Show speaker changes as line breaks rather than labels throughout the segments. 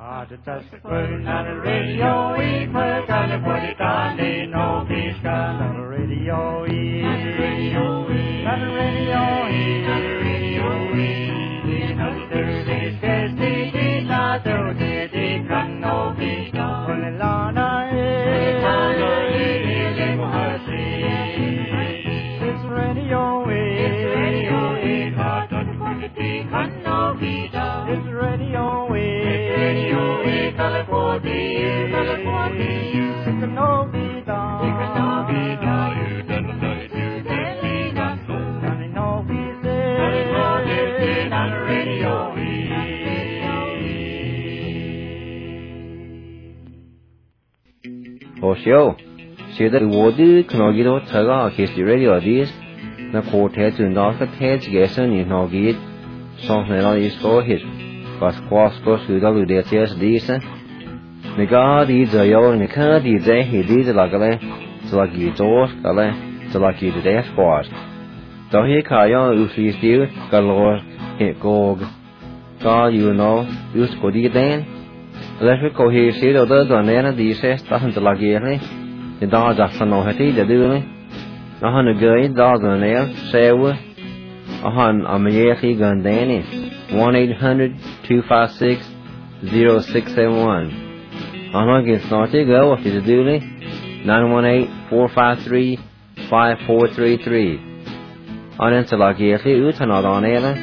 Osho, see that Wodi Knogido Taga Kisti Radio this, the quartet to North Heads Gesson in Nogid, something on his forehead, but Quascos to WDTS decent. The God is a yo, and the card is a he did like a to like you doors, to like you to death squash. So here Kayo, you see still, Galore, hit Gog. God, you know, you scored it then. Let's go here, see the others on there, the says, doesn't like it. The dog doesn't know how to do it. A hundred good dogs on there, say, a Mayaki gun Danny, 1-800-256-0671. I'm going to get started, go, if you do it, 918-453-5433. On into like it, you turn out on there,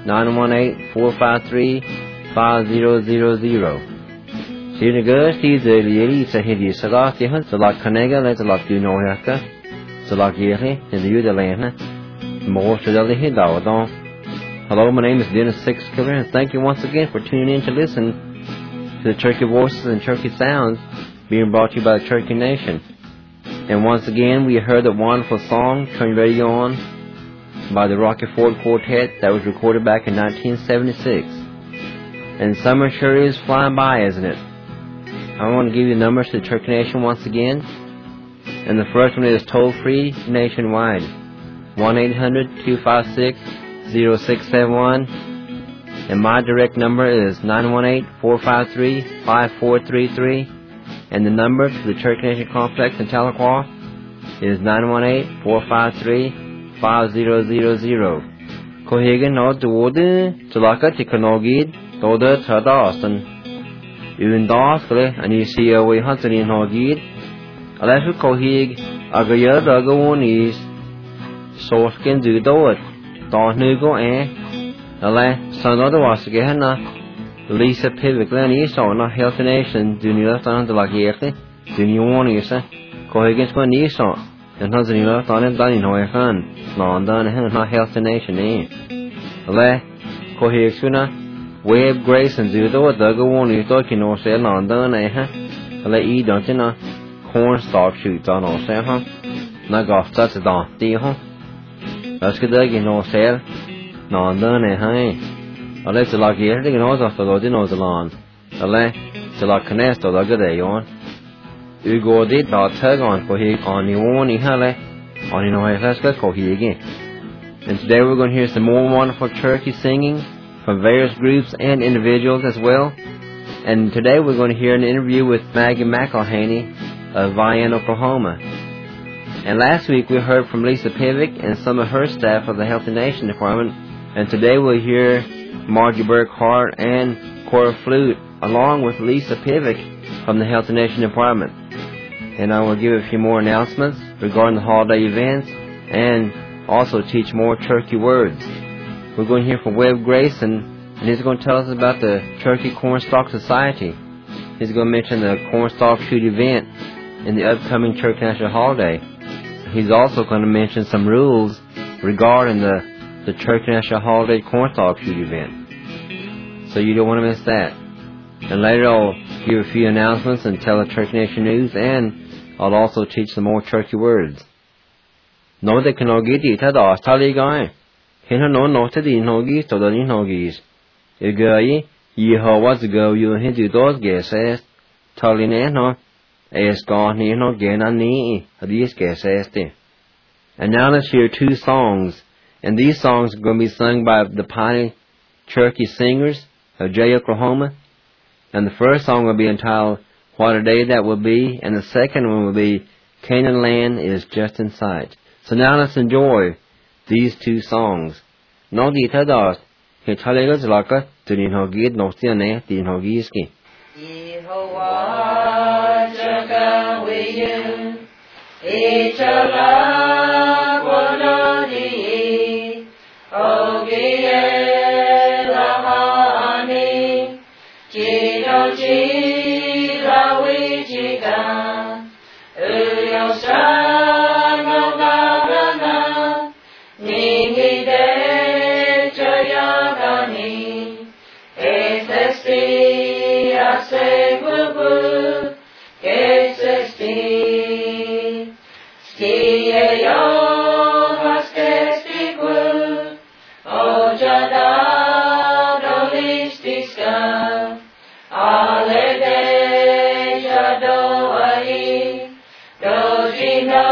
918-453-5000. See the girls, he's a lady, so he is a lot, he hunts a lot, Canega, let's a lot do no haircut. So like here, in the Udelana, more to the hit out on. Hello, my name is Dennis Sixkiller, and thank you once again for tuning in to listen to the Turkey Voices and Turkey Sounds being brought to you by the Turkey Nation. And once again, we heard a wonderful song, Turn Radio On, by the Rocky Ford Quartet that was recorded back in 1976. And summer sure is flying by, isn't it? I want to give you the numbers to the Turkey Nation once again. And the first one is toll-free nationwide, 1-800-256-0671. And my direct number is 918-453-5433. And the number to the Turkey Nation Complex in Tahlequah is 918-453-5000. Kohegan no duode, Tulaka Tikanogid, Doda Tadasan. Even Daskle, and you see a way hunting in Hogid. Alafu Kohig, Agaya Dago is Sorskin do it. Don't go eh? Ale, son of the Wasagana, Lisa Pivot Glen East or not Health Nation, do you left on the Lagierte? Do you want you say? Kohigans one East or and doesn't you left on it done in Hoyan, London, and not Health Nation eh? Ale, Kohig sooner. Wave Grace and do it, Dago one you thought you know, say London eh? Ale, eat don't you know? Cornstalk shoots on all say, huh? Not off such a donkey, huh? Let's get the no sale. No, done it, hey. I'll let you like here, they can also follow the nose along. I'll let you like Canesto, like a day on. You go did not tug on for he on the one, he had on you know, let's go here again. And today we're going to hear some more wonderful turkey singing from various groups and individuals as well. And today we're going to hear an interview with Maggie McElhaney of Vian, Oklahoma. And last week we heard from Lisa Pivick and some of her staff of the Healthy Nation Department. And today we'll hear Margie Burkhart and Cora Flute along with Lisa Pivick from the Healthy Nation Department. And I will give a few more announcements regarding the holiday events and also teach more turkey words. We're going to hear from Webb Grayson, and he's going to tell us about the Turkey Cornstalk Society. He's going to mention the Cornstalk Shoot event in the upcoming Turkey National Holiday. He's also going to mention some rules regarding the Turkey National Holiday Cornstalk Shoot event. So you don't want to miss that. And later I'll give a few announcements and tell the Turkey Nation news, and I'll also teach some more turkey words. No de kanogidi tada astali guy. Hina no to the nogis to the nogis. Igay Yehovah's go you hindu those guesses. Taline no. Es gone no gena ni these guesses. And now let's hear two songs. And these songs are going to be sung by the Piney Cherokee Singers of Jay, Oklahoma. And the first song will be entitled, What a Day That Will Be, and the second one will be, Canaan Land is Just in Sight. So now let's enjoy these two songs. Nó đi theo đó, thì thay lấy cái gì là cái, từ điển họ ghi nó tiền này, từ điển họ ghi cái.
Yehovah jaga wiyu, ichala kododi, ogiye lahani, chidoji lawijiga, uyosano nagana, ningide jayagani, etesti. Segubu, que se skie yo haskestiku, ojada dolistiska, alede jadoai, dojino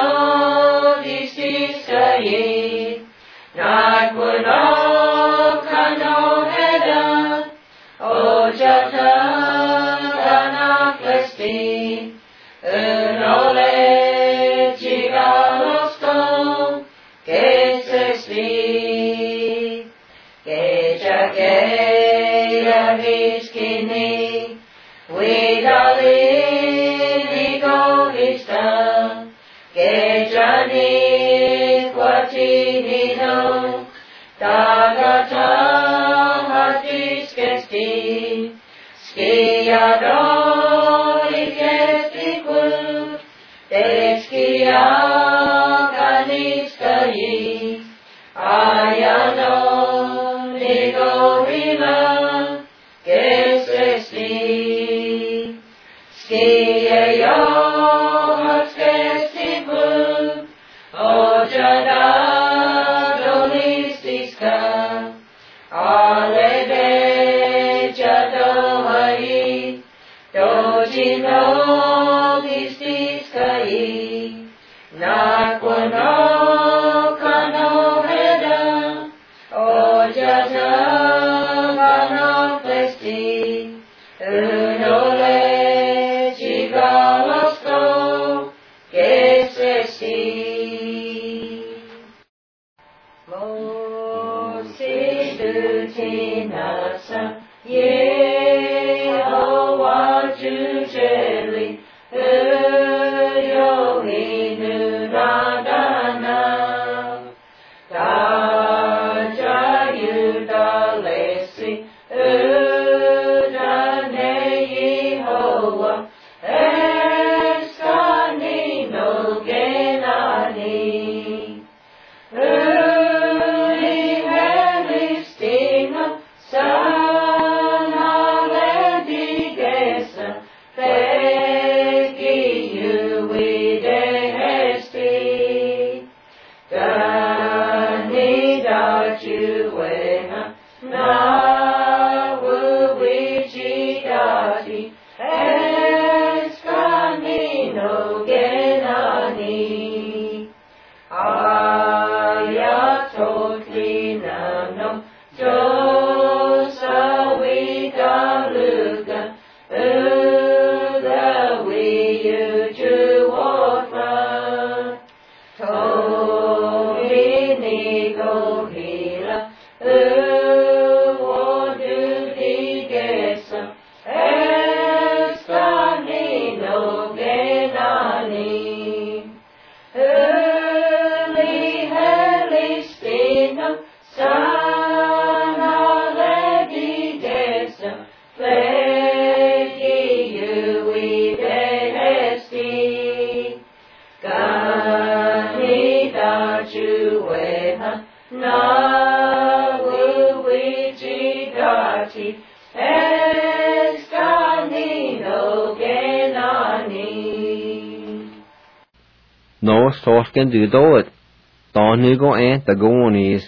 distiskai, nakwono kano heda, ojata.
Nó sosken du doet, da nu go the goonies.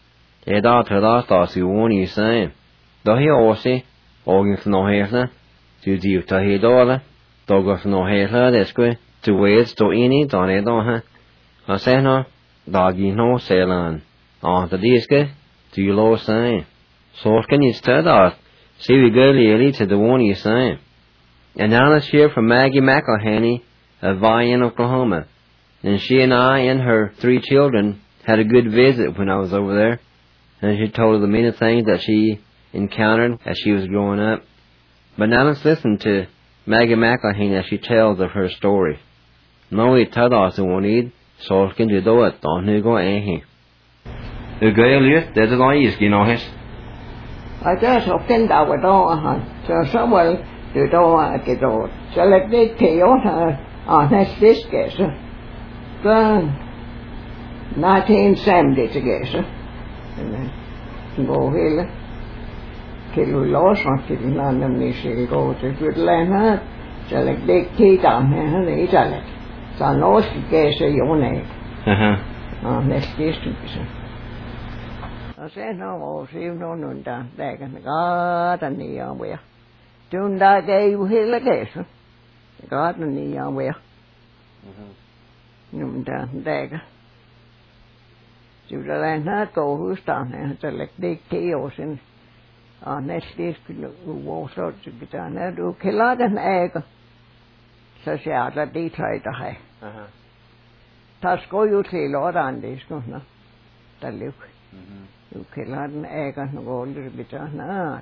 Da tada da siwoni sein. Da hi osi, ogin no hesna, tu diu ta hi dola, da go no hesna desque, tu wes to ini da ne da ha. Asena, da gi no selan. Da diske, tu lo sein. Sosken is tada, See we go nearly to the one you say. And now let's hear from Maggie McElhaney of Vian, Oklahoma. And she and I and her 3 children had a good visit when I was over there. And she told us the many things that she encountered as she was growing up. But now let's listen to Maggie McElhaney as she tells of her story. No we told us the one need, so can you do it, don't you go in here. The girl is, there's a lot of you know his.
I just opened our door, so someone the door cái door. So like they pay on this case. The 1970 case. Go here. Kill loss on kill London Nishil go to good land. So like they pay down here, they tell it. So no case you know. Next case. I said no, she no nunda. They can God and the way. Tunda gave him a case. God and the way. Nunda dagger. To the land not go who's down there, so like they chaos in next day who walks out to get down there to kill out an egg. So she had a detail to high. Tasco you see Lord on this, no, the look. You kill out an egg and go a little bit on that.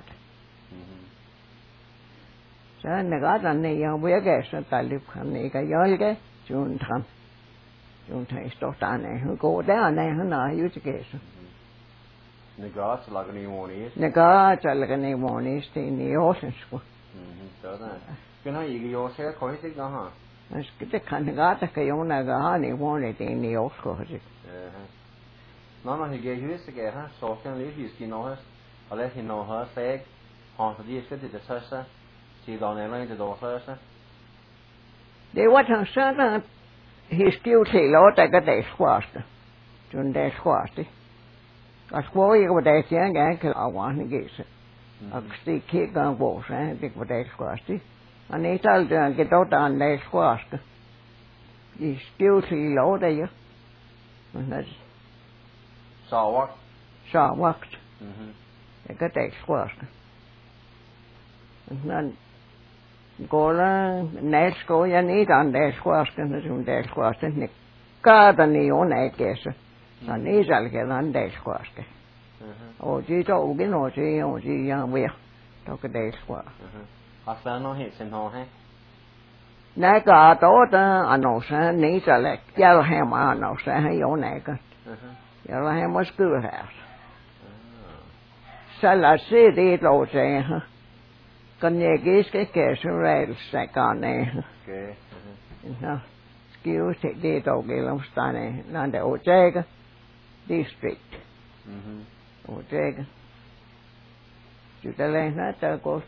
So I got on the young way, I guess, that I look on the Yolga, June time. June time, stop down there, who go down there, and I use a case.
The gods are like a new one is.
The gods are like a new one is in the ocean school.
So that. You know, you your hair quite sick, huh?
I get the kind of got the Kayona Gahani wanted in the old school.
No, he gave you this again, huh? So can leave you know her. I'll let him know her say, half of the years to the Tessa. See down there line to the Tessa.
They were concerned his duty, Lord, I got a squashed. June day squashed. I swore you would ask young uncle, I want to get it. I still kick on walls, and think what they squashed. And he told them, get out on their squashed. His duty, Lord, are you? And that's
saw what?
Saw walked. I got a squashed. And then go on, next go, you need on their squashed, and their squashed, and the garden, the own egg, guess. And he's all get on their squashed. Oh, gee, don't get no gee, oh, gee, young way. Talk a day squash.
I found no hits in all, hey?
Naga, daughter, I know, sir, needs a leg. Yellow ham, I know, sir, your nagger. Yellow ham was good house. So I see the old say, huh? Can you get cash and rails like on there?
Okay.
No, excuse take the dog, I'm standing, not the old jagger district. Old jagger. To the land, not the ghost.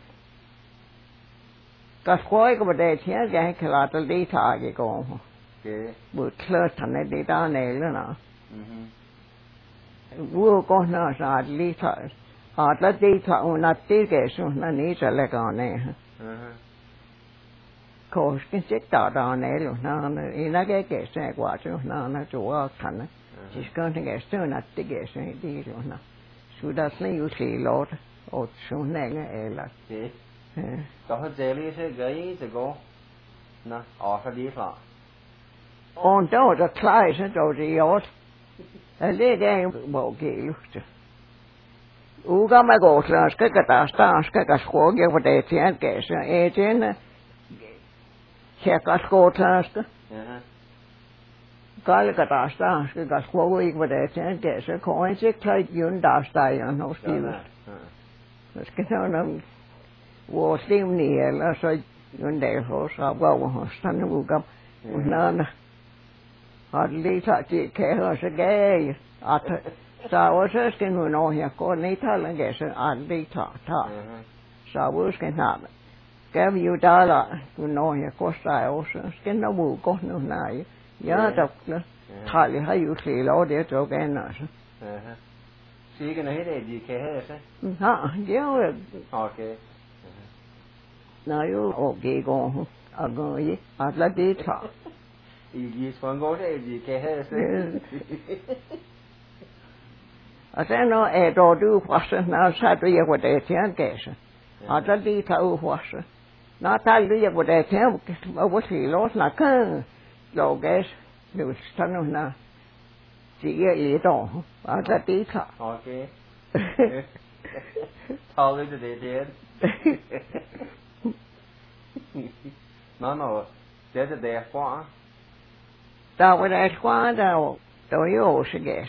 Got quite over there, here, I can out the data, you go.
Okay.
But close on the data, you know. We'll go now, at least. At the data, not the case, no need to let on there. Course can sit down there, no, in a case, I watch you, no, not to work, she's going to get soon at the gas, indeed, you know. So that's you see, Lord, or soon, like.
Có hết dễ lý sẽ gấy sẽ go nè ở cái đi là
on đó the class đó thì ở đây đây bộ kỹ lúc chứ uga mà go class cái ta school cái vấn đề thiên cái sẽ trên cái school class cái ta school cái vấn đề thiên cái sẽ coi sẽ thay yun đã sai nó still cái nó wo sim ni la so yun de ho sa wa ho san u gam na na at li ta chi ke ho se ge at sa wo se skin hu no ya ko ni ta la ge se at li ta sa wo skin na ke mi u da la ku no ya ko sa o se skin no bu ko no na ya ta ta li ha yu li lo de to ge na
see cái này để gì ke hết đấy
ha yo
okay
now you okay go ago ye at la data
ý con go để gì ke hết đấy
I say no, I don't do what now. Sad to you what they can't guess. Ata di ta u wasa. Na ta lu ya bude tem o si los na kan lo ges nu stanu na chỉ ý đồ ata di ta.
Okay. Tell me they did. No. There's a day for.
Ta wa da kwa da do yo se ges.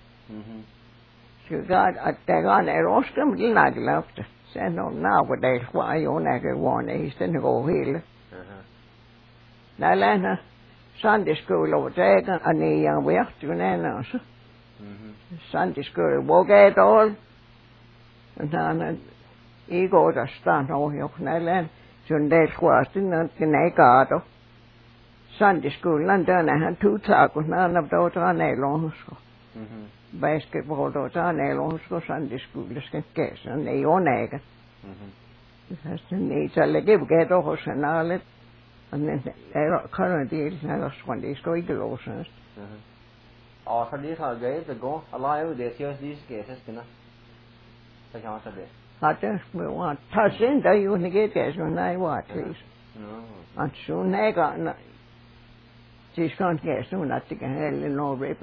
Chứ God at ta ga ne rostum di na di lafta. Sen no na wa da kwa yo na ke wa ne sten go hil. Na lana Sunday school over there ani yang we have to na so. Sunday school wo get all. Dan ego da sta no yo na lan Sunday school sin na ke nei ka do. Sunday school lan da na han tu ta ko na na do ta nei lo so. Basketball do ta nei lo so Sunday school det ke så nei o nei ka. Det nei så lege ge do ho na le. And then current deal na one day so iglo så.
For this har gået det går. Allah jo det siger lige skal så skal. Så kan man så det.
Har det med ta sind der jo ikke det så nej var det. Og så nægger na. Det skal ikke så at det kan helle no river.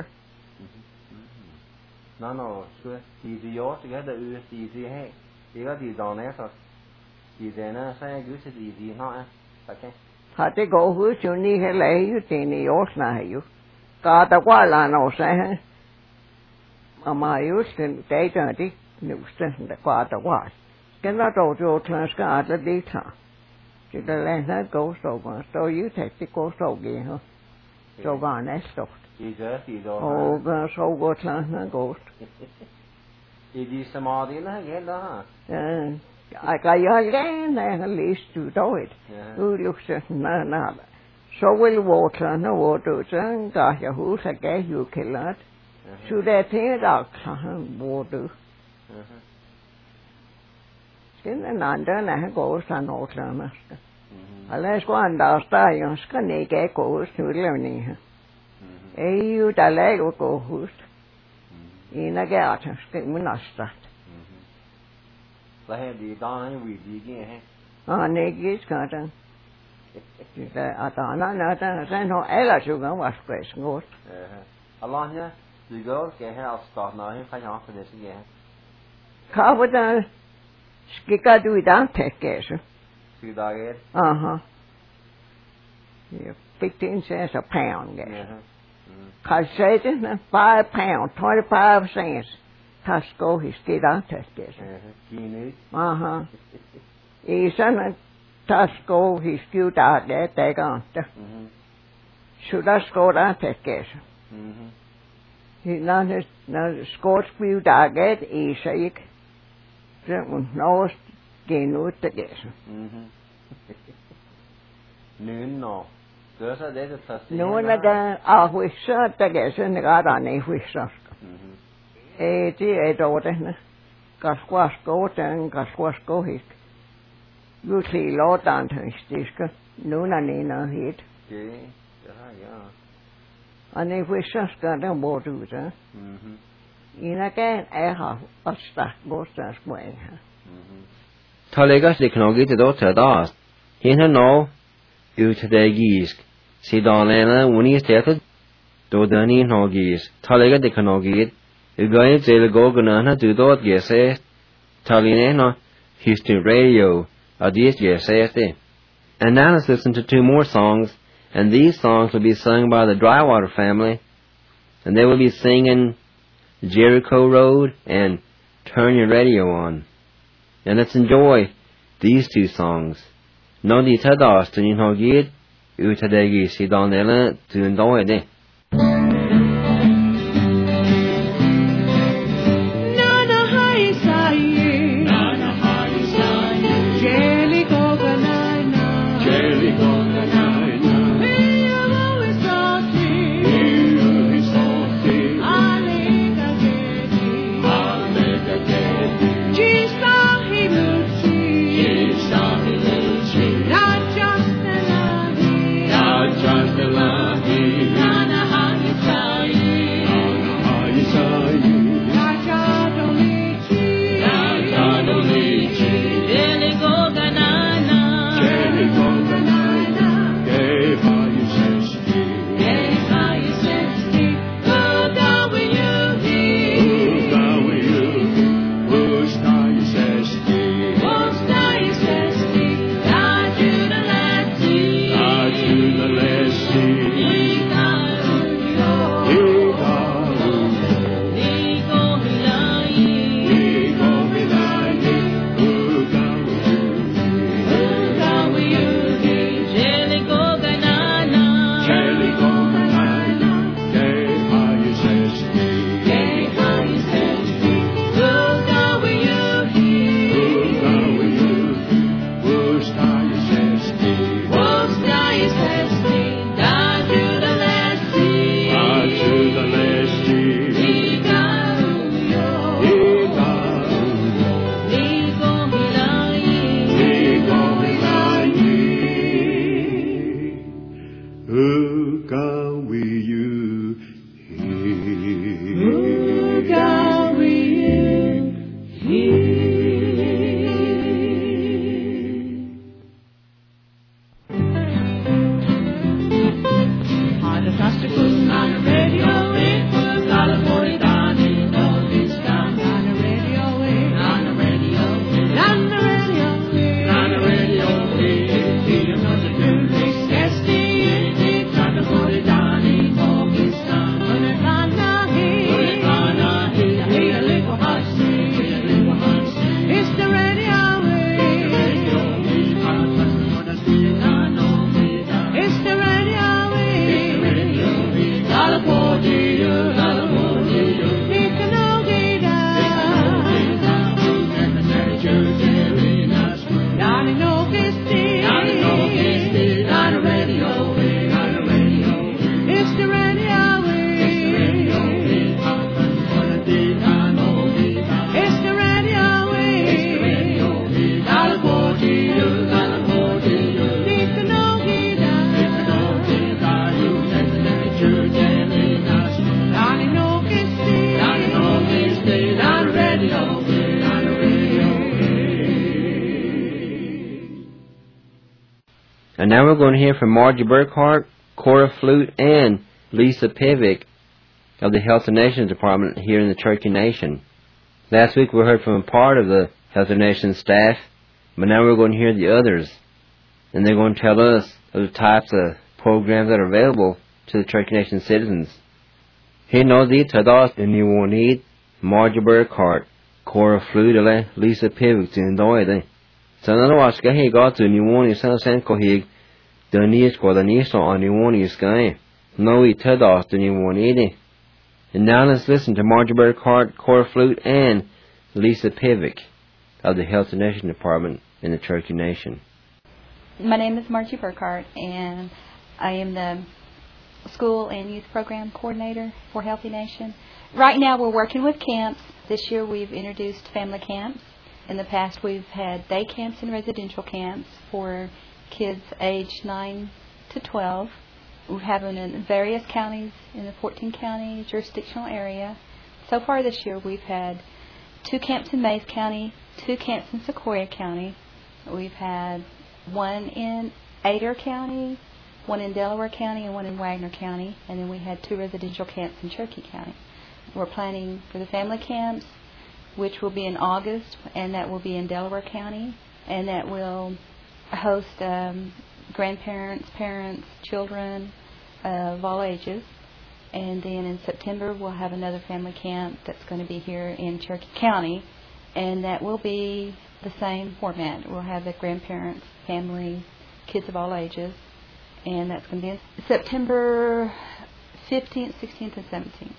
No, så de jo så kan der øge de her. Det er de dårlige så. De denne så er gud så de har. Okay.
Har det går ud så ni heller jo det ni årsna jo. Gata qua no så. Mamma jo den dag der det nu sten der gata qua. Skal der dog jo transkata det tager. Det der lander gå så you take det gå så igen. Så var næste år.
I gør de dog.
Og så går transkata gå.
I de samadina heller.
Ja. I got your land at least to do it. Who looks at na. So will water no water and got your house I guess you kill it. So that thing out water. Skin and under na goes and all master. Unless one does die on scanny goes to learning. You the leg will go host. In a garden, skin not start.
Là de đàn vi đi kia hè.
Này cái đó. Cái nó sen ho ela chú gan was quest ngot.
Allah nhá, đi go cái hè start nào hè phải học cái gì hè.
Khá vậy đó. Skika du dan tekke så.
Two dagar.
Aha. 15 cents a pound. Cause say it, 5 pounds, 25 cents. Tasco his kid on Tesco. Isn't Tasco his cute out there, take on. Should I score on Tesco? He not his score cute out get easy. No gain with the guess.
No. There's a day to
no one again, I wish the guess and the god on a wish. Det dårligt. Gasquasco hik. Du til lådan stiske. Nogen er hit.
Ja.
Og det vil skal der bort ud der. En again her og start vores små her.
Tallegas det knogi til dot der. Hende no utdagisk. Sidalena universitetet. Dodani nogis. Tallega det knogi Ugai til gogana du dot gese talinena Houston radio adis gese. And now let's listen to two more songs, and these songs will be sung by the Drywater family, and they will be singing Jericho Road and Turn Your Radio On. And let's enjoy these two songs. No di tadas to in hogid utadegi sidanela to enjoy it.
Just the love
And now we're going to hear from Margie Burkhart, Cora Flute, and Lisa Pivick of the Health and Nations Department here in the Cherokee Nation. Last week we heard from a part of the Health and Nations staff, but now we're going to hear the others. And they're going to tell us of the types of programs that are available to the Cherokee Nation citizens. He knows the Tadas in New Orleans, Margie Burkhart, Cora Flute, Lisa Pivick, and Doide. So none of us he got to New Orleans, San Kohig, the Nias or the Niso on New Orleans Sky. No, we Tadas in New Orleans. And now let's listen to Margie Burkhart, Cora Flute, and Lisa Pivick of the Health and Nation Department in the Cherokee Nation.
My name is Margie Burkhart, and I am the School and Youth Program Coordinator for Healthy Nation. Right now we're working with camps. This year we've introduced family camps. In the past we've had day camps and residential camps for kids aged 9 to 12. We have them in various counties in the 14-county jurisdictional area. So far this year we've had 2 camps in Mays County, 2 camps in Sequoyah County. We've had 1 in Adair County, 1 in Delaware County, and 1 in Wagner County. And then we had 2 residential camps in Cherokee County. We're planning for the family camps, which will be in August, and that will be in Delaware County, and that will host grandparents, parents, children of all ages. And then in September we'll have another family camp that's going to be here in Cherokee County, and that will be the same format. We'll have the grandparents, family, kids of all ages, and that's going to be in September 15th, 16th, and 17th.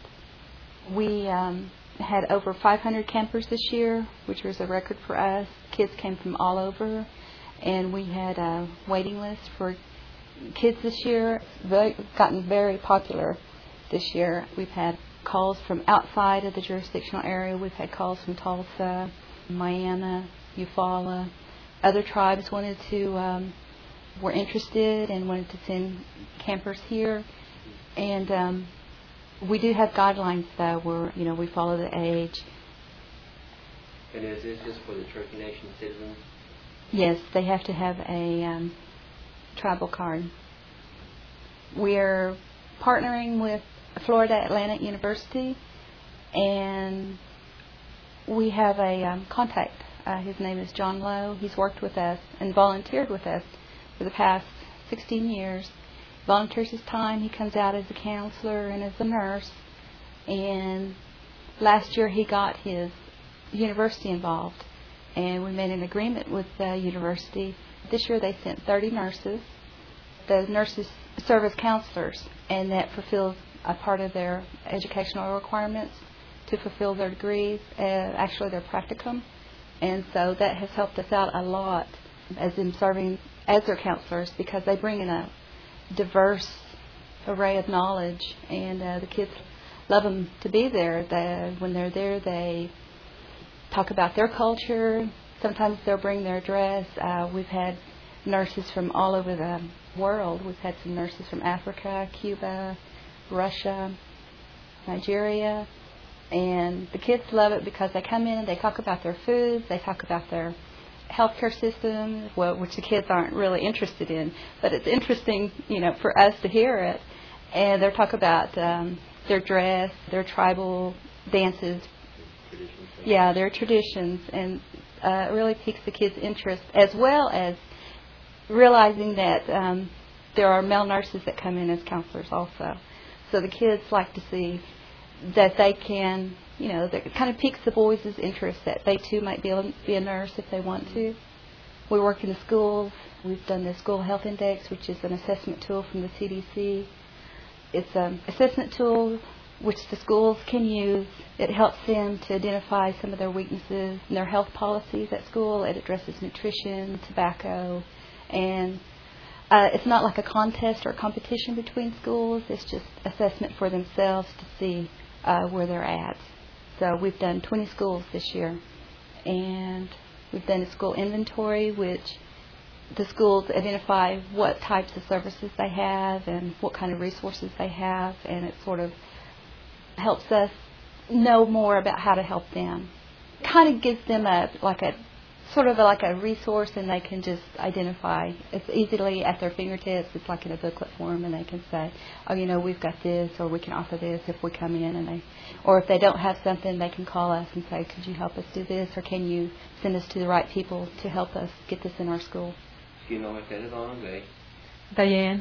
We had over 500 campers this year, which was a record for us. Kids came from all over, and we had a waiting list for kids this year. It's gotten very popular this year. We've had calls from outside of the jurisdictional area. We've had calls from Tulsa, Miami, Eufaula. Other tribes were interested and wanted to send campers here. And we do have guidelines, though, where we follow the age.
And is this just for the Cherokee Nation citizens?
Yes, they have to have a tribal card. We're partnering with Florida Atlantic University, and we have a contact. His name is John Lowe. He's worked with us and volunteered with us for the past 16 years. Volunteers his time. He comes out as a counselor and as a nurse. And last year he got his university involved, and we made an agreement with the university. This year they sent 30 nurses. The nurses serve as counselors, and that fulfills a part of their educational requirements to fulfill their degrees, actually their practicum. And so that has helped us out a lot as in serving as their counselors, because they bring in a diverse array of knowledge, and the kids love them to be there. When they're there, they talk about their culture. Sometimes they'll bring their dress. We've had nurses from all over the world. We've had some nurses from Africa, Cuba, Russia, Nigeria, and the kids love it because they come in and they talk about their foods, they talk about their healthcare system, which the kids aren't really interested in, but it's interesting, for us to hear it. And they'll talk about their dress, their tribal dances, their traditions, and it really piques the kids' interest, as well as realizing that there are male nurses that come in as counselors also. So the kids like to see that they can, that kind of piques the boys' interest that they too might be able to be a nurse if they want to. We work in the schools. We've done the School Health Index, which is an assessment tool from the CDC. It's an assessment tool which the schools can use. It helps them to identify some of their weaknesses in their health policies at school. It addresses nutrition, tobacco, and it's not like a contest or a competition between schools. It's just assessment for themselves to see where they're at. So we've done 20 schools this year, and we've done a school inventory, which the schools identify what types of services they have and what kind of resources they have, and it sort of helps us know more about how to help them. It kind of gives them a sort of like a resource, and they can just identify. It's easily at their fingertips. It's like in a booklet form, and they can say, oh, you know, we've got this, or we can offer this if we come in, and or if they don't have something, they can call us and say, could you help us do this, or can you send us to the right people to help us get this in our school.
Diane.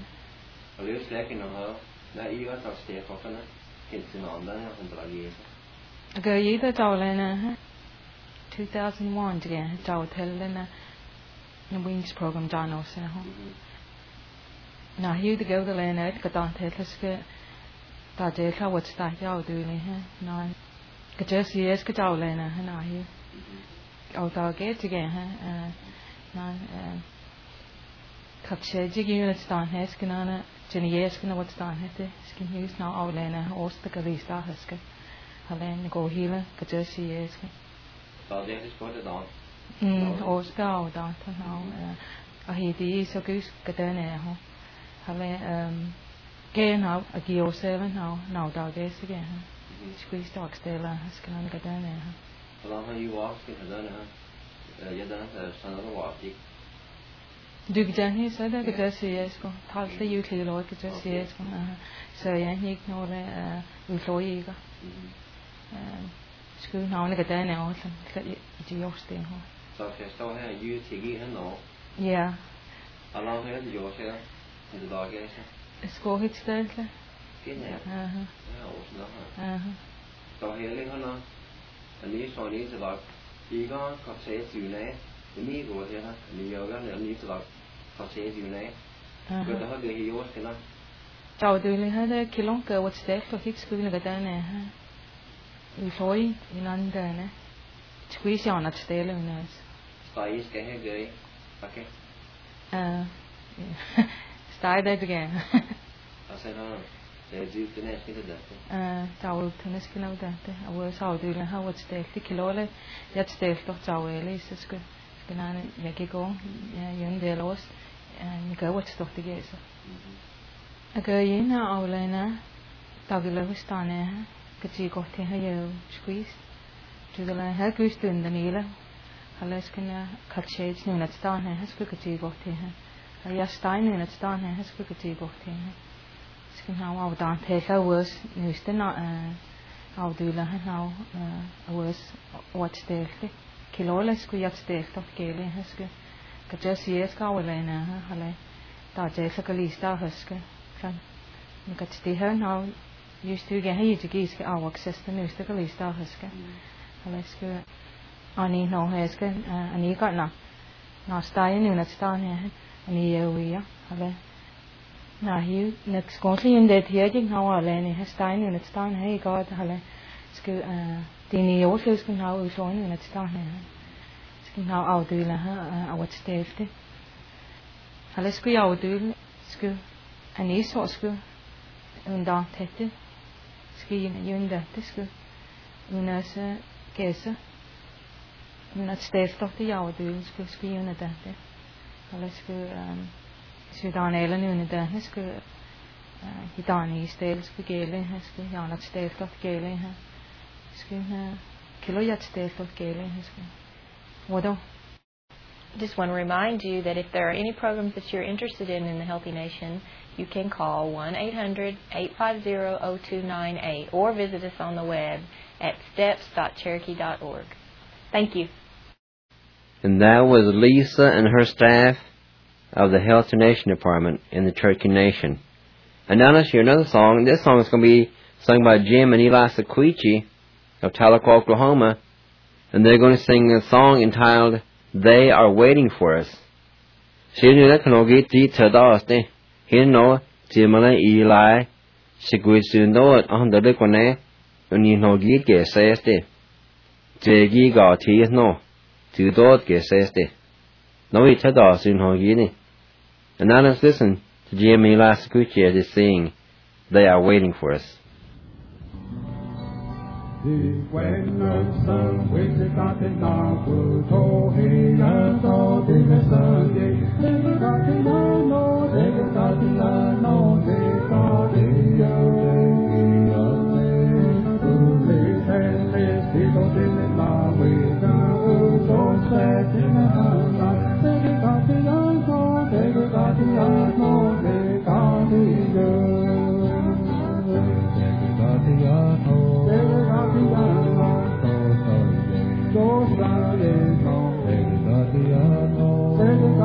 Go either Dolena 2001 again, Dowtellena the Wings program John Olsen. Now here to go the lane out, got on Telescope. That what's that y'all doing here? No, get just yes, get Dolena, and now here. Oh, dog get again, no, Capture units down here, skin on it. Jenny yes, can know what's down here. Skin use now, Olena, or the Galista Husker. Helen go healer, get just yes. Oh, they just put it on. Or spell down now. I hear the so goose get down there. Helen, gain out a gear 7 now, dog days again. Squeeze dog still, skin on get down there. How long you walk, get down there? You don't have another walk. Do you get here? So that get just yes. Go. Talk to you, Lord, get just yes. So yeah, he ignore the employee. School now, get down there also. Get your stay home. So, still have you take it, no? Yeah. How long have you yourself in the dog? School hits there. So, here, Lincoln, and these one is about Egon, Cossay, you know, the meat was here, and the yoga, and these about Cossay, you know. But the hugger he was enough. So, do you have a kilonka? What's that for his school in the down we saw in London. Squeeze on at Stalin. Stay again. Okay. Stay there again. I said, oh, there's you to nest into that. Towel tennis can have that. I was out doing how what's the Kilole, yet stay of Towel is good. Can I make go? Young Delos, and you go what's stuff to get. I go in, Aulena, Tagilovistane. Could you go to her squeeze to the line? Her goose to the needle. Unless can cut shades noon at Stan has quick to go to her. A yes, Stein and at Stan has quick to go to her. Skin how I would not take her worse news than not. I'll do now worse what's there. Kilola squeeze there of Gaily has good. Could just yes go away now. Hale. That Jessica Lista Husker. You could stay her now. Used to get here to geese our work system, used to go list out Husker. Let's go. I need no Husker, and you got now staying in that town here, and here we are. Now, you next country in that here, you know, Lenny has staying in that town here, you got Halle. School, the New York is now showing in that town here. School now out doing our safety. Let's go out doing school, and you saw school. And down tetted. Skiing you in that school. Unas case. Not stay stuff the hour doing school skiing at that. Let's go. Sudan Ellen in the school. Hitani stays for Galen has school. Not stay stuff Galen has school. Kilo yet stay stuff Galen has school. What?
Just want to remind you that if there are any programs that you're interested in the Healthy Nation, you can call 1-800-850-0298 or visit us on the web at steps.cherokee.org. Thank you.
And that was Lisa and her staff of the Healthy Nation Department in the Cherokee Nation. And now let's hear another song. This song is going to be sung by Jim and Eli Sequici of Tahlequah, Oklahoma. And they're going to sing a song entitled They Are Waiting For Us. She knew that can all get the Tadaste. He know Timala Eli Sequici know it on the Liquane when you know get says the Jaggy got teeth no. To dot get says the no it Tadas in Hogini. And now let's listen to Jim and Eli Sequici as they sing They Are Waiting For Us.
When the sun wakes up in our world, oh, he has all the Sunday. They got the no, they got the no, they got the people in my way, so sad.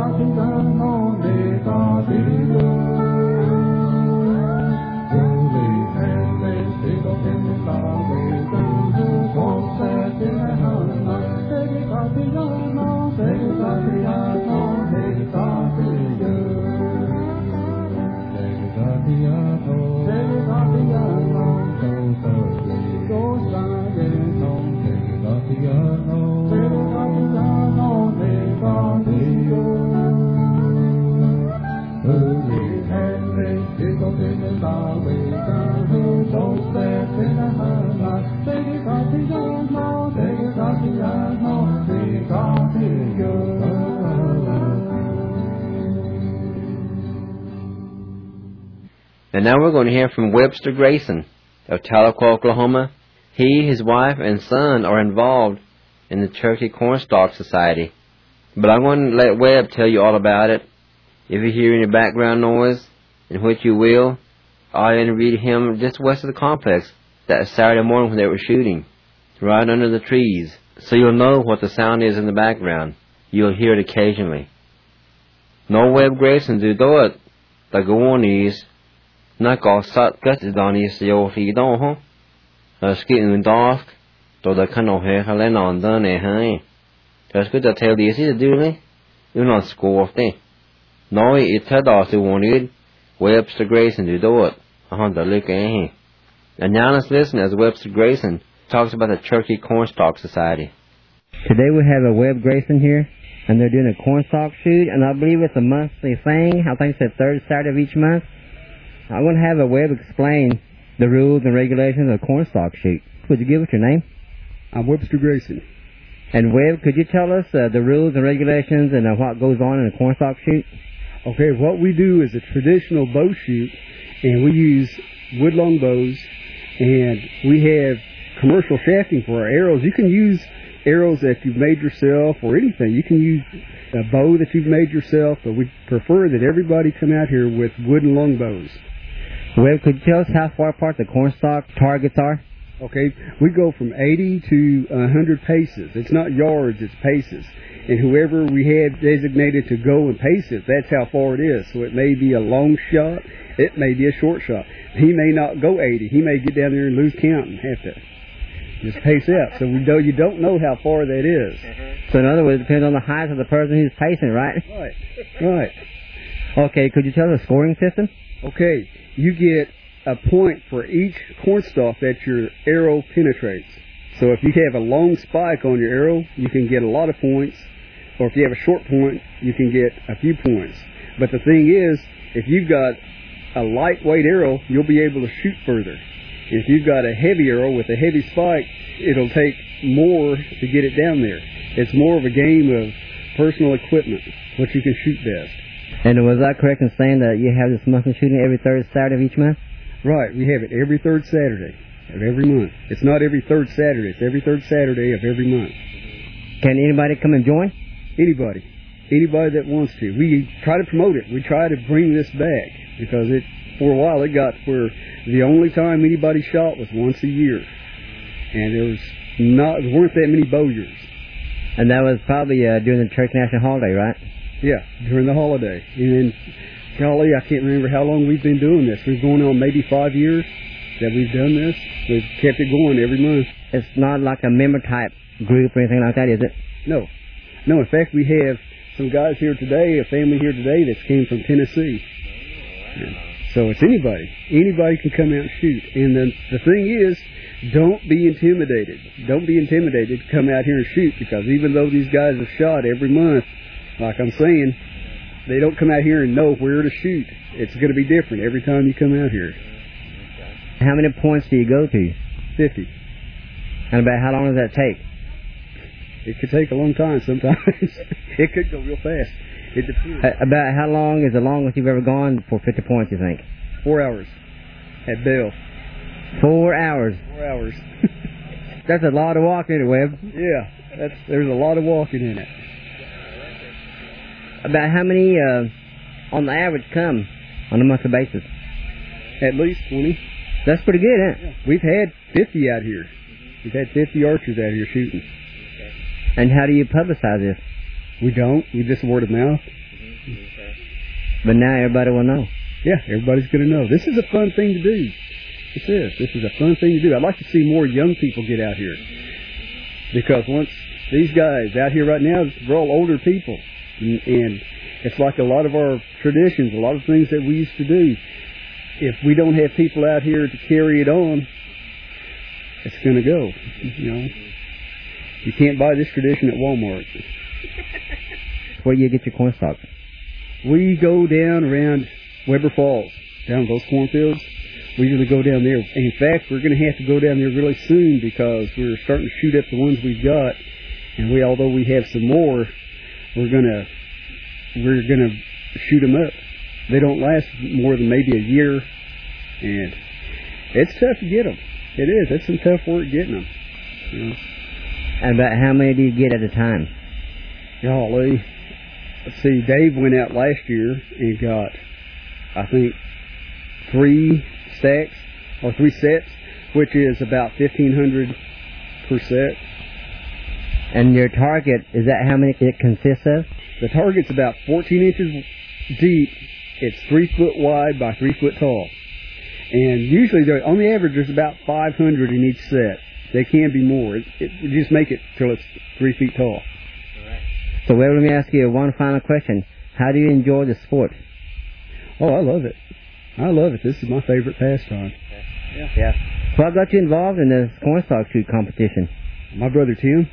And now we're going to hear from Webster Grayson of Tahlequah, Oklahoma. He, his wife, and son are involved in the Cherokee Cornstalk Society. But I'm going to let Webb tell you all about it. If you hear any background noise, in which you will, I interviewed him just west of the complex that Saturday morning when they were shooting, right under the trees. So you'll know what the sound is in the background. You'll hear it occasionally. No Webb Grayson do it. The Goonies. Not got sat gut is done is your feet on, huh? Skin dark, though the canoe hair helen on done a high. That's good to tell you, to do me. You're not score of thing. No, it's had off the wanted Webster Grayson to do it. The look eh. And now let's listen as Webster Grayson talks about the Cherokee Cornstalk Society. Today we have a Webb Grayson here, and they're doing a cornstalk shoot, and I believe it's a monthly thing. I think it's the third Saturday of each month. I'm going to have a Webb explain the rules and regulations of a cornstalk shoot. Would you give us your name?
I'm Webster Grayson.
And Webb, could you tell us the rules and regulations and what goes on in a cornstalk shoot?
Okay, what we do is a traditional bow shoot, and we use woodlong bows, and we have commercial shafting for our arrows. You can use arrows that you've made yourself or anything. You can use a bow that you've made yourself, but we prefer that everybody come out here with wood and long bows.
Webb, could you tell us how far apart the cornstalk targets are?
Okay, we go from 80 to 100 paces. It's not yards, it's paces. And whoever we had designated to go and pace it, that's how far it is. So it may be a long shot, it may be a short shot. He may not go 80. He may get down there and lose count and have to just pace out. So you don't know how far that is.
So in other words, it depends on the height of the person who's pacing, right?
Right.
Okay, could you tell the scoring system?
Okay, you get a point for each cornstalk that your arrow penetrates. So if you have a long spike on your arrow, you can get a lot of points. Or if you have a short point, you can get a few points. But the thing is, if you've got a lightweight arrow, you'll be able to shoot further. If you've got a heavy arrow with a heavy spike, it'll take more to get it down there. It's more of a game of personal equipment, what you can shoot best.
And was I correct in saying that you have this monthly shooting every third Saturday of each month?
Right, we have it every third Saturday of every month. It's not every third Saturday, it's every third Saturday of every month.
Can anybody come and join?
Anybody that wants to. We try to promote it. We try to bring this back because for a while it got where the only time anybody shot was once a year. And there weren't that many bowyers.
And that was probably during the Cherokee National Holiday, right?
Yeah, during the holiday. And then, golly, I can't remember how long we've been doing this. We're going on maybe 5 years that we've done this. We've kept it going every month.
It's not like a member-type group or anything like that, is it?
No. In fact, we have some guys here today, a family here today that came from Tennessee. And so it's anybody. Anybody can come out and shoot. And the thing is, don't be intimidated. Don't be intimidated to come out here and shoot, because even though these guys have shot every month, like I'm saying, they don't come out here and know where to shoot. It's going to be different every time you come out here.
How many points do you go to?
50.
And about how long does that take?
It could take a long time sometimes. It could go real fast. It depends.
About how long is the longest you've ever gone for 50 points, you think?
4 hours at Bell.
4 hours?
4 hours.
That's a lot of walking, Webb.
Yeah, there's a lot of walking in it.
About how many, on the average, come on a monthly basis?
At least 20.
That's pretty good, huh?
Yeah. We've had 50 out here. We've had 50 archers out here shooting.
And how do you publicize this?
We don't. We just word of mouth.
But now everybody will know.
Yeah, everybody's going to know. This is a fun thing to do. This is a fun thing to do. I'd like to see more young people get out here. Because once these guys out here right now, we're all older people. And it's like a lot of our traditions, a lot of things that we used to do. If we don't have people out here to carry it on, it's going to go. You know, you can't buy this tradition at Walmart.
Where do you get your corn stalks?
We go down around Weber Falls, down those cornfields. We usually go down there. In fact, we're going to have to go down there really soon because we're starting to shoot up the ones we've got. And although we have some more, we're gonna shoot them up. They don't last more than maybe a year, and it's tough to get them. It is. It's some tough work getting them. You know.
And about how many do you get at a time?
Golly. Let's see, Dave went out last year and got, I think, 3 stacks or 3 sets, which is about 1,500 per set.
And your target, is that how many it consists of?
The target's about 14 inches deep. It's 3 foot wide by 3 foot tall. And usually, on the average, there's about 500 in each set. They can be more. You just make it till it's 3 feet tall.
So, well, let me ask you one final question. How do you enjoy the sport?
Oh, I love it. I love it. This is my favorite pastime.
Yeah. So, what got you involved in the cornstalk shoot competition?
My brother Tim,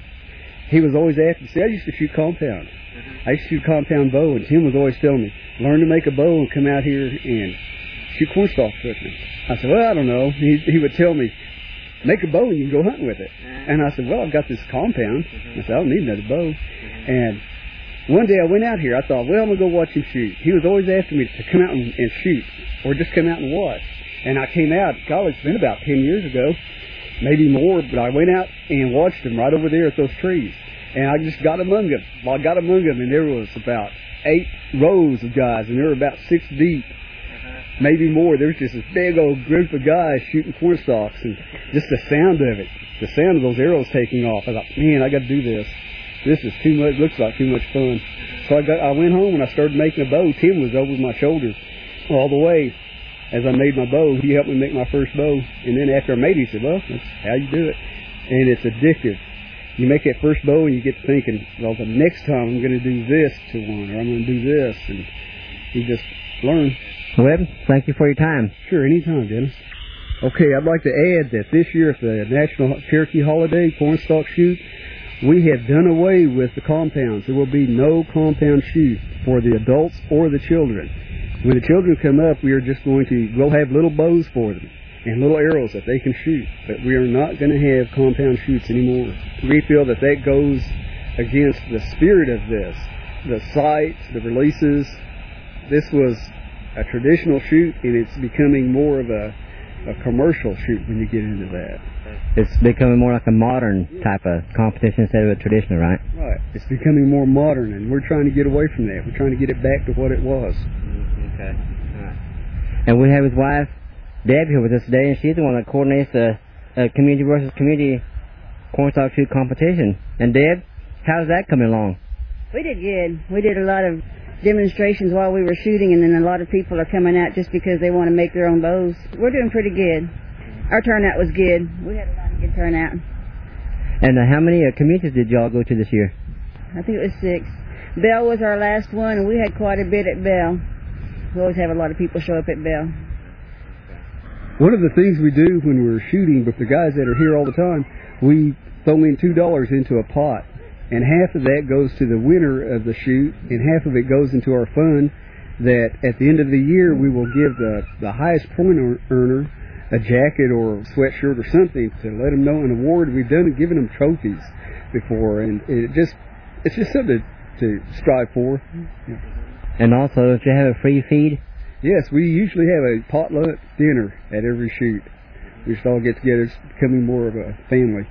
he was always after. See, I used to shoot compound. I used to shoot compound bow, and Tim was always telling me, learn to make a bow and come out here and shoot cornstalks with me. I said, well, I don't know. He would tell me, make a bow and you can go hunting with it. And I said, well, I've got this compound. I said, I don't need another bow. And one day I went out here. I thought, well, I'm going to go watch him shoot. He was always after me to come out and shoot or just come out and watch. And I came out, golly, it's been about 10 years ago, maybe more, but I went out and watched him right over there at those trees. And I just got among them. Well, I got among them, and there was about 8 rows of guys, and they were about 6 deep. Maybe more. There was just this big old group of guys shooting cornstalks, and just the sound of it, the sound of those arrows taking off. I thought, man, I got to do this. This is too much. Looks like too much fun. So I went home and I started making a bow. Tim was over my shoulder all the way. As I made my bow, he helped me make my first bow. And then after I made it, he said, well, that's how you do it. And it's addictive. You make that first bow and you get to thinking, well, the next time I'm going to do this to one, or I'm going to do this, and you just learn.
Webb, thank you for your time.
Sure, anytime, Dennis. Okay, I'd like to add that this year at the National Cherokee Holiday Cornstalk Shoot, we have done away with the compounds. There will be no compound shoot for the adults or the children. When the children come up, we'll have little bows for them and little arrows that they can shoot. But we are not going to have compound shoots anymore. We feel that goes against the spirit of this. The sights, the releases. This was a traditional shoot, and it's becoming more of a commercial shoot when you get into that.
It's becoming more like a modern type of competition instead of a traditional, right?
Right. It's becoming more modern, and we're trying to get away from that. We're trying to get it back to what it was.
Okay. All right. And we have his wife, Deb, here with us today, and she's the one that coordinates the community versus community cornstalk shoot competition. And Deb, how's that coming along?
We did good. We did a lot of demonstrations while we were shooting, and then a lot of people are coming out just because they want to make their own bows. We're doing pretty good. Our turnout was good. We had a lot of good turnout.
And how many communities did y'all go to this year?
I think it was 6. Bell was our last one, and we had quite a bit at Bell. We always have a lot of people show up at Bell.
One of the things we do when we're shooting with the guys that are here all the time, we throw in $2 into a pot. And half of that goes to the winner of the shoot, and half of it goes into our fund that at the end of the year we will give the highest point earner a jacket or a sweatshirt or something to let them know an award. We've given them trophies before, and it's just something to strive for. Yeah.
And also, don't you have a free feed?
Yes, we usually have a potluck dinner at every shoot. We just all get together. It's becoming more of a family.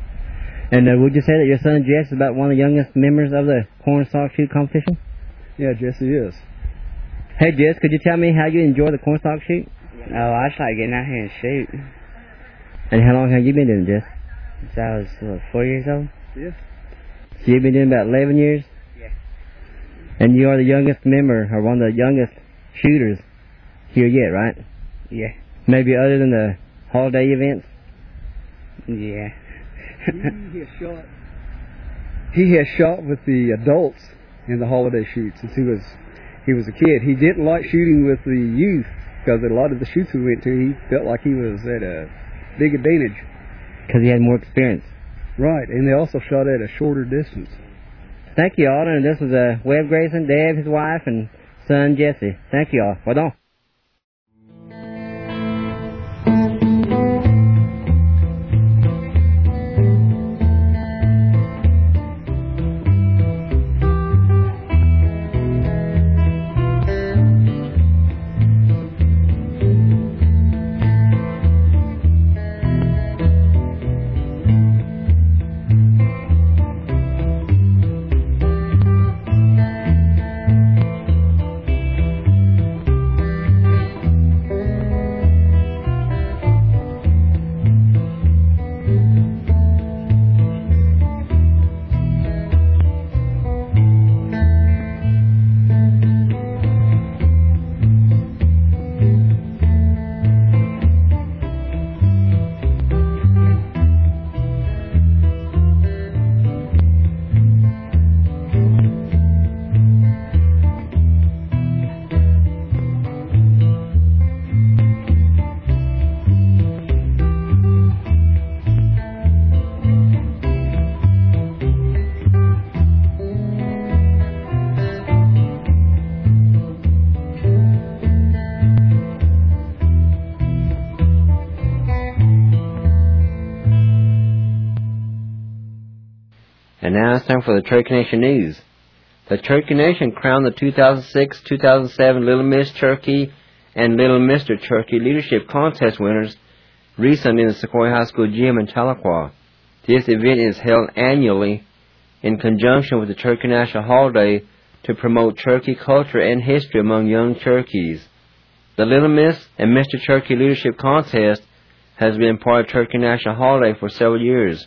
And would you say that your son Jess is about one of the youngest members of the cornstalk shoot competition?
Yeah, Jesse is.
Hey Jess, could you tell me how you enjoy the cornstalk shoot?
Oh, I just like getting out here and shoot.
And how long have you been doing this?
Since I was, 4 years old?
Yeah.
So you've been doing about 11 years?
Yeah. And you are the youngest member, or one of the youngest shooters here yet, right?
Yeah.
Maybe other than the holiday events?
Yeah.
He has shot with the adults in the holiday shoots since he was a kid. He didn't like shooting with the youth because at a lot of the shoots we went to, he felt like he was at a big advantage.
Because he had more experience.
Right, and they also shot at a shorter distance.
Thank you all, and this was Webb Grayson, Deb, his wife, and son Jesse. Thank you all. Well done.
And now it's time for the Cherokee Nation News. The Cherokee Nation crowned the 2006-2007 Little Miss Cherokee and Little Mr. Cherokee Leadership Contest winners recently in the Sequoia High School gym in Tahlequah. This event is held annually in conjunction with the Cherokee National Holiday to promote Cherokee culture and history among young Cherokees. The Little Miss and Mr. Cherokee Leadership Contest has been part of Cherokee National Holiday for several years.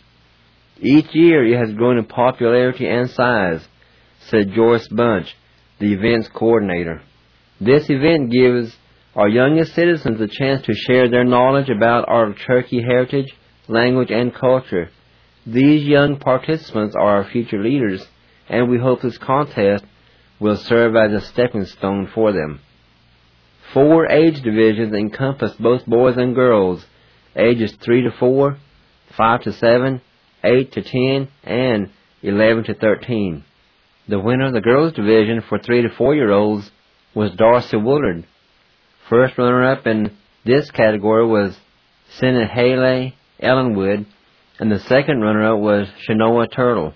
Each year it has grown in popularity and size, said Joyce Bunch, the event's coordinator. This event gives our youngest citizens a chance to share their knowledge about our Cherokee heritage, language, and culture. These young participants are our future leaders, and we hope this contest will serve as a stepping stone for them. 4 age divisions encompass both boys and girls, ages 3 to 4, 5 to 7, 8 to 10, and 11 to 13. The winner of the girls' division for 3 to 4-year-olds was Darcy Woolard. First runner-up in this category was Senna Haley Ellenwood, and the second runner-up was Shanoa Turtle.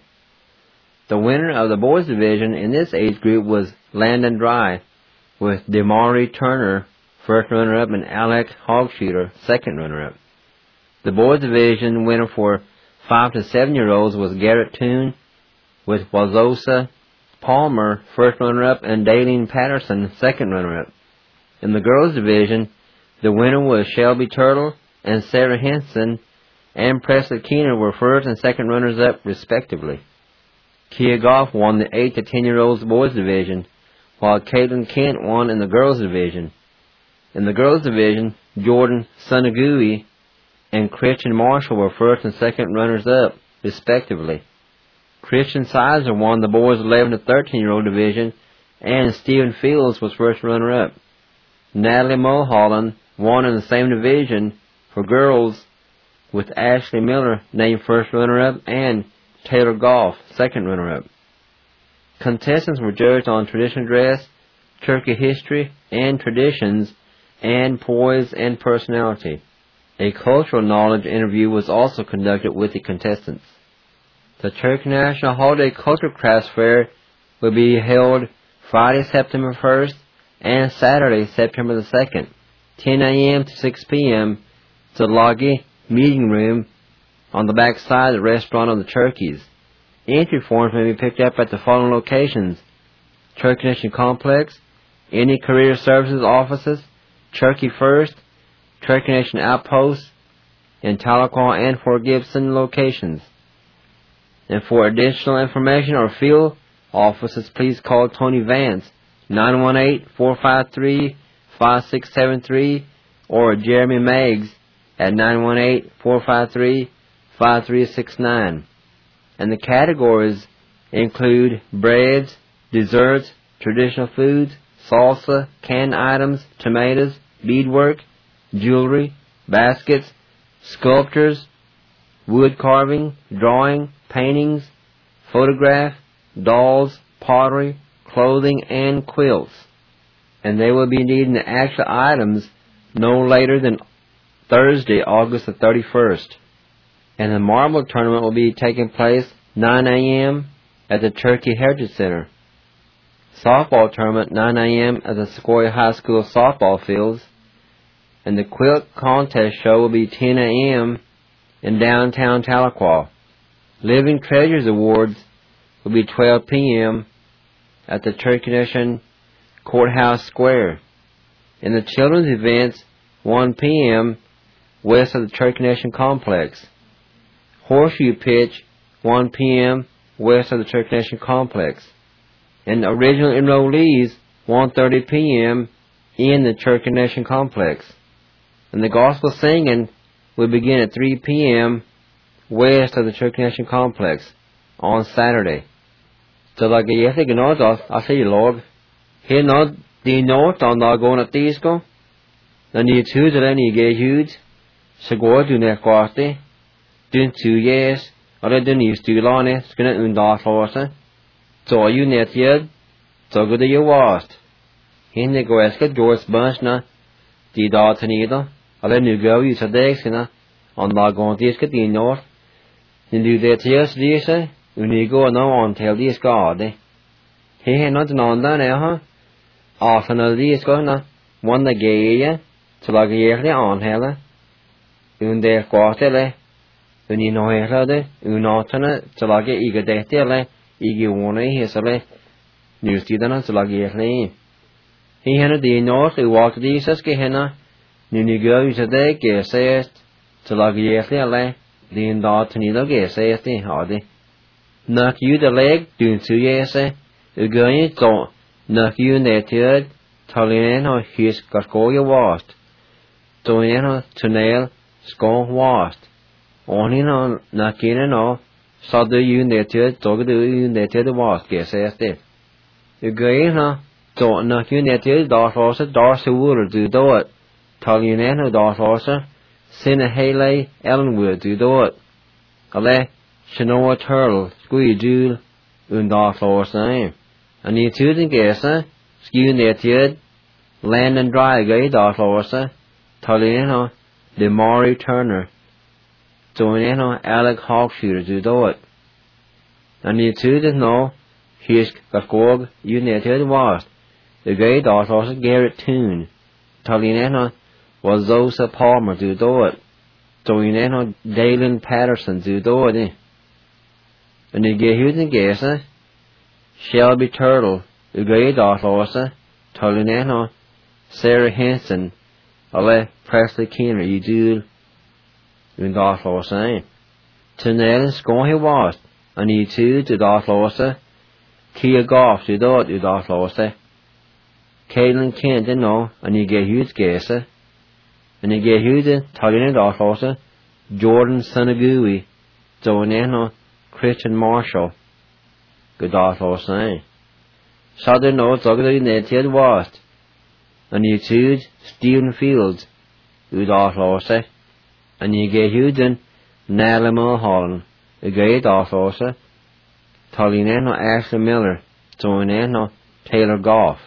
The winner of the boys' division in this age group was Landon Dry, with Demari Turner, first runner-up, and Alec Hogshooter, second runner-up. The boys' division winner for 5 to 7-year-olds was Garrett Toon, with Wazosa Palmer, first runner-up, and Daleen Patterson, second runner-up. In the girls' division, the winner was Shelby Turtle, and Sarah Henson and Presley Keener were first and second runners-up, respectively. Kia Goff won the 8 to 10-year-olds boys' division, while Caitlin Kent won in the girls' division. In the girls' division, Jordan Sunagui and Christian Marshall were first and second runners-up, respectively. Christian Sizer won the boys' 11 to 13-year-old division, and Stephen Fields was first runner-up. Natalie Mulholland won in the same division for girls, with Ashley Miller named first runner-up and Taylor Goff second runner-up. Contestants were judged on traditional dress, Cherokee history and traditions, and poise and personality. A cultural knowledge interview was also conducted with the contestants. The Cherokee National Holiday Cultural Crafts Fair will be held Friday, September 1st and Saturday, September the 2nd, 10 a.m. to 6 p.m. to Loggy Meeting Room on the back side of the Restaurant of the Cherokees. Entry forms may be picked up at the following locations: Cherokee Nation Complex, Indian Career Services offices, Cherokee First, Cherokee Nation Outposts, in Tahlequah and Fort Gibson locations. And for additional information or fill offices, please call Tony Vance, 918-453-5673, or Jeremy Meggs at 918-453-5369. And the categories include breads, desserts, traditional foods, salsa, canned items, tomatoes, beadwork, jewelry, baskets, sculptures, wood carving, drawing, paintings, photograph, dolls, pottery, clothing, and quilts. And they will be needing the actual items no later than Thursday, August the 31st. And the marble tournament will be taking place 9 a.m. at the Turkey Heritage Center. Softball tournament 9 a.m. at the Sequoia High School softball fields. And the quilt contest show will be 10 a.m. in downtown Tahlequah. Living Treasures Awards will be 12 p.m. at the Turkey Nation Courthouse Square. And the children's events 1 p.m. west of the Turkey Nation Complex. Horseshoe pitch 1 p.m. west of the Turkey Nation Complex. And the original enrollees 1:30 p.m. in the Turkey Nation Complex. And the gospel singing will begin at 3 p.m. west of the Turkey Nation Complex on Saturday. So like I think you know I say Lord, he not the north on the going at disco. Then you choose it any get huge. So go to next quarter. Dun 2 years. Or dun you still on it. It's gonna undar for us. So you net yet. So good you wast. In the go ask George Bunch na. The daughter neither. Or then you go you today na. On the going disco the north. Then do that yes this when you go now on tell this God. He had not known that huh? Often this go na. One the gay so like yearly on hella. Under quarter when you know her, unotana, so like eager detele, eager one his New student, so like yearly. He had the north who walked these as Gehenna, New girl is a day, guess it, so like yearly, the indot neither guess it, hardy. Knock you the leg, doing 2 years, you going to knock you in the third, telling her his got go your washed. Doing her to nail, score washed. Only no, not getting no, so do you in the third, so do you in the third washed, guess it. You going her, don't knock you in the third, daughter, Darcy Wood do it. Telling you now, daughter, send a Haley, Ellen Wood do it. Ale, Shanoa Turtle, squee jewel, daughter name. And you two the guess, skew in the third, land and dry gay, daughter, telling you the Maury Turner. So you know Alec Hawkshooter do it. And you two didn't know he's got gog you netted was. The great daughter Garrett Toon. Telling you know was Zosa Palmer do it. So you know Dalen Patterson do it. And you get who's the guess, Shelby Turtle, the great daughter, telling you know Sarah Henson, Ale Presley Keener, you do. In daughter saying. Tonight score he was, and you two to daughter, Kia Goff to do it, you daughter. Caitlin Kent, you know, and you get huge guess, and you get huge telling daughter, Jordan Sonagui, so you know, Christian Marshall, good daughter saying. Southern North, so good in was, and you two Stephen Fields, you daughter. And you get Huden, Nala Mulholland, a great author, Tolineno Ashley Miller, Tolineno Taylor Goff.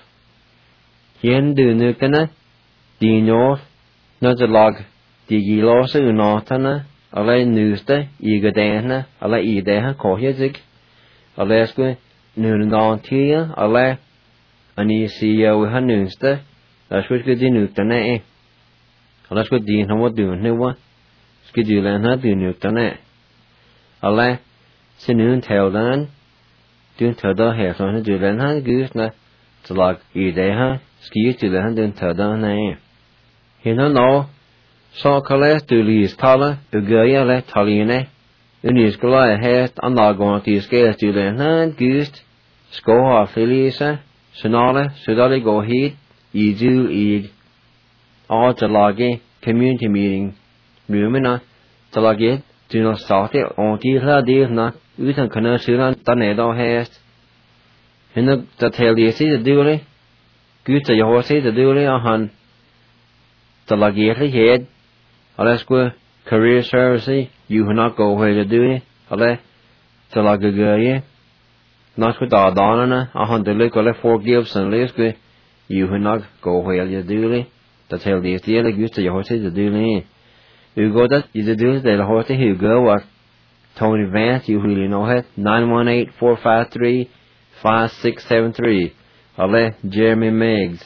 Yen do nukana, the north, not the log, the gilosa unotana, a lay newsta, egadana, a lay ideha, cohizic, a lesque, nundantia, a lay, and you see you with her newsta, that's what good nukana, that's what Dean what doing, no one. Schedule her do nukana. Ale, sinun tell dan, do tell the hair on do then her goose na, to like ideha, ski to the hand and tell the name. He no know, so collect to lease color, ugaya le taline, unis glory hair, and not going to scale to the hand goose, Skoha Felisa, Sonala, Sudali Gohid, Izul Ig, all Talagi, community meeting, Lumina, Talagit, do not start it, on Tila Dirna, Utan Kanasuran, Tanedo Hast. In the tell you see the duly, good to your horse, the duly on hun. Talagi head, Alasqua, career service, you will not go where to do it, Ale, Talagaye. Not with our Donna, a hundred look or four gives and Lisque, you will not go where you do. The tell the dearly used to your horses to do. You go that is the do the horse who go what Tony Vance, you really know it, 918-453-5673. Ale Jeremy Meigs,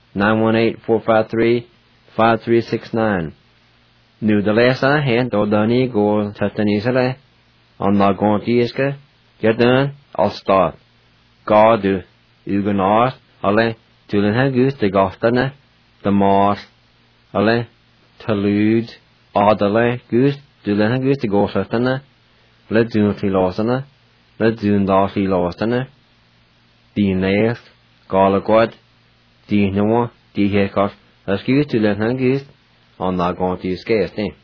918-453-5369. Knew the last I had, or Donny go Tatanisa, I'm not going to Iska, get done. I'll start. God du, ugenaar, alle, tulen han gus de gaftane, de mars, alle, talude, adale, gus, tulen han gus de gosaftane, let doen filosane, let doen da filosane, die neers, gale god, die noa, die hekar, as gus tulen han gus, on na going to skast, eh?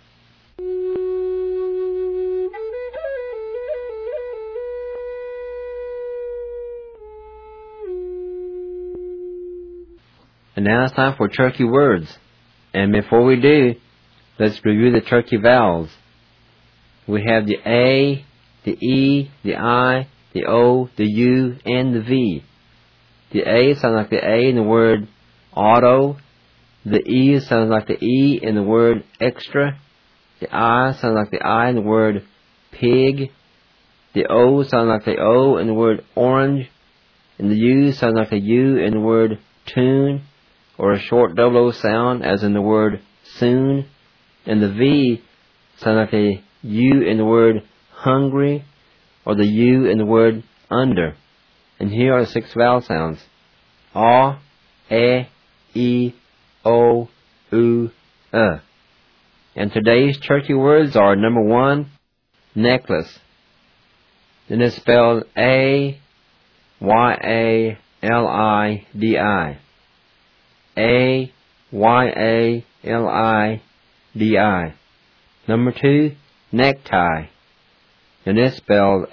And now it's time for Turkey words. And before we do, let's review the Turkey vowels. We have the A, the E, the I, the O, the U, and the V. The A sounds like the A in the word auto. The E sounds like the E in the word extra. The I sounds like the I in the word pig. The O sounds like the O in the word orange. And the U sounds like the U in the word tune, or a short double O sound as in the word soon. And the V sounds like a U in the word hungry, or the U in the word under. And here are the 6 vowel sounds. A, E, O, U, And today's Turkey words are number 1, necklace. Then it's spelled A-Y-A-L-I-D-I. A-Y-A-L-I-D-I. Number 2, necktie. And it's spelled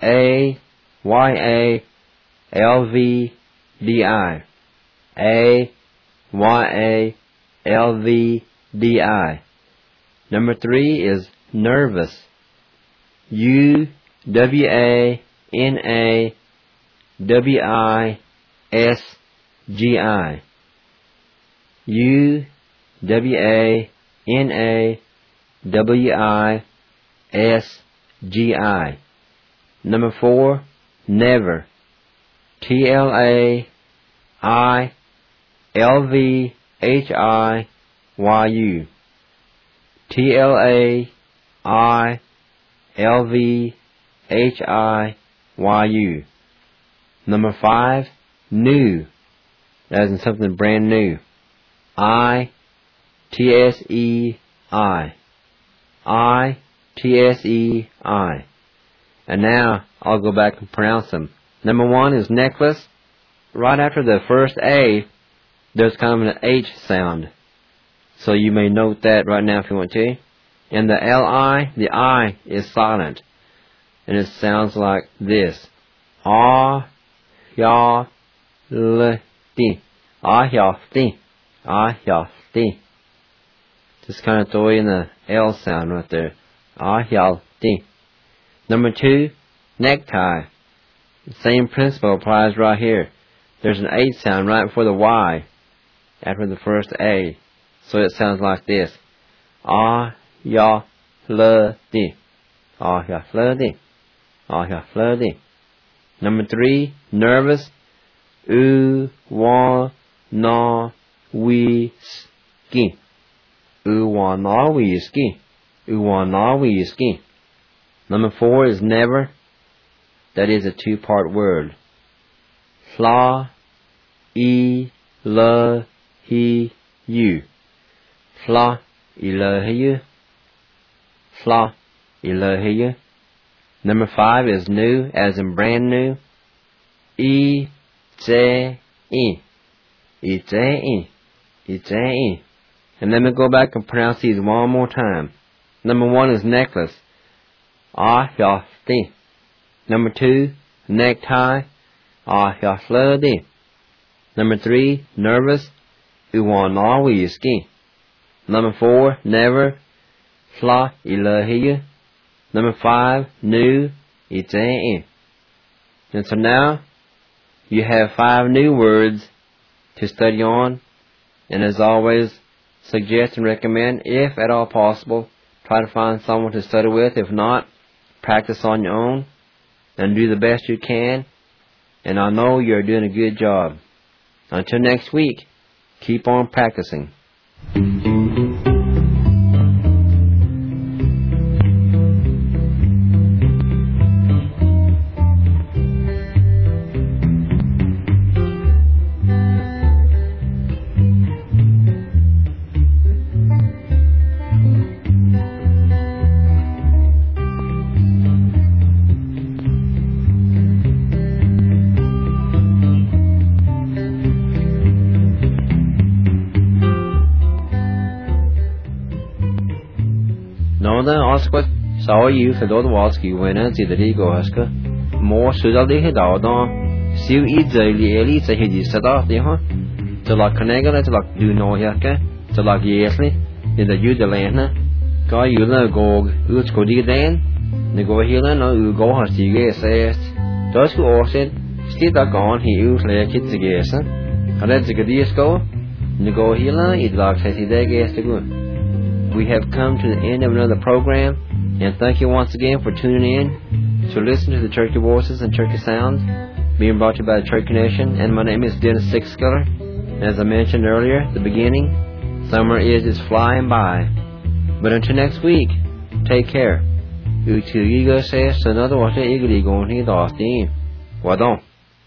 A-Y-A-L-V-D-I. A-Y-A-L-V-D-I. Number 3 is nervous. U-W-A-N-A-W-I-S-G-I. U-W-A-N-A-W-I-S-G-I. Number 4, never. T-L-A-I-L-V-H-I-Y-U. T-L-A-I-L-V-H-I-Y-U. Number 5, new. As in something brand new. I-T-S-E-I. I-T-S-E-I. And now, I'll go back and pronounce them. Number 1 is necklace. Right after the first A, there's kind of an H sound. So you may note that right now if you want to. And the L-I, the I is silent. And it sounds like this. Ah-ya-l-ti. Ah-ya-ti. Ah-ya-ti. Just kind of throw in the L sound right there. Ah-ya-ti. Number 2, necktie. The same principle applies right here. There's an H sound right before the Y, after the first A. So it sounds like this. Ah-ya-l-ti. Ah-ya-l-ti. Ah-ya-l-ti. Number 3, nervous. U-wa-na-wi-ski. U-wa-na-wi-ski. U-wa-na-wi-ski. Number 4 is never. That is a 2-part word. Fla-i-la-hi-yu. Fla-i-la-hi-yu. Fla-i-la-hi-yu. Number 5 is new, as in brand new. Itze-e. Itze-e. Itze-e. And let me go back and pronounce these one more time. Number 1 is necklace. Ah-ya-thi. Number 2, necktie. Ah-ya-fla-di. Number 3, nervous. U-wa-na-wi-ski. Number 4, never. Fla-ila-hiya. Number 5, new. Itze-e. And so now, you have 5 new words to study on. And as always, suggest and recommend, if at all possible, try to find someone to study with. If not, practice on your own and do the best you can. And I know you're doing a good job. Until next week, keep on practicing. Northern Oscar saw you for the Walski when I see the Rigo Husker. More should I leave it out on. See easily Ellie say he set off the huh? To like Canega, to like do no yaka, to like yesly, in the Udalana. Guy you know go, who's go dig then? The go here no, you go has to get says. Those who also still are gone, he used like kids together. And that's a good disco. The go here, it like says he there gets to go. We have come to the end of another program, and thank you once again for tuning in to listen to the Turkey Voices and Turkey Sounds, being brought to you by the Turkey Nation. And my name is Dennis Sixsculler. As I mentioned earlier at the beginning, summer is flying by. But until next week, take care. Utu Yiga says another water eagerly going here, Wadon.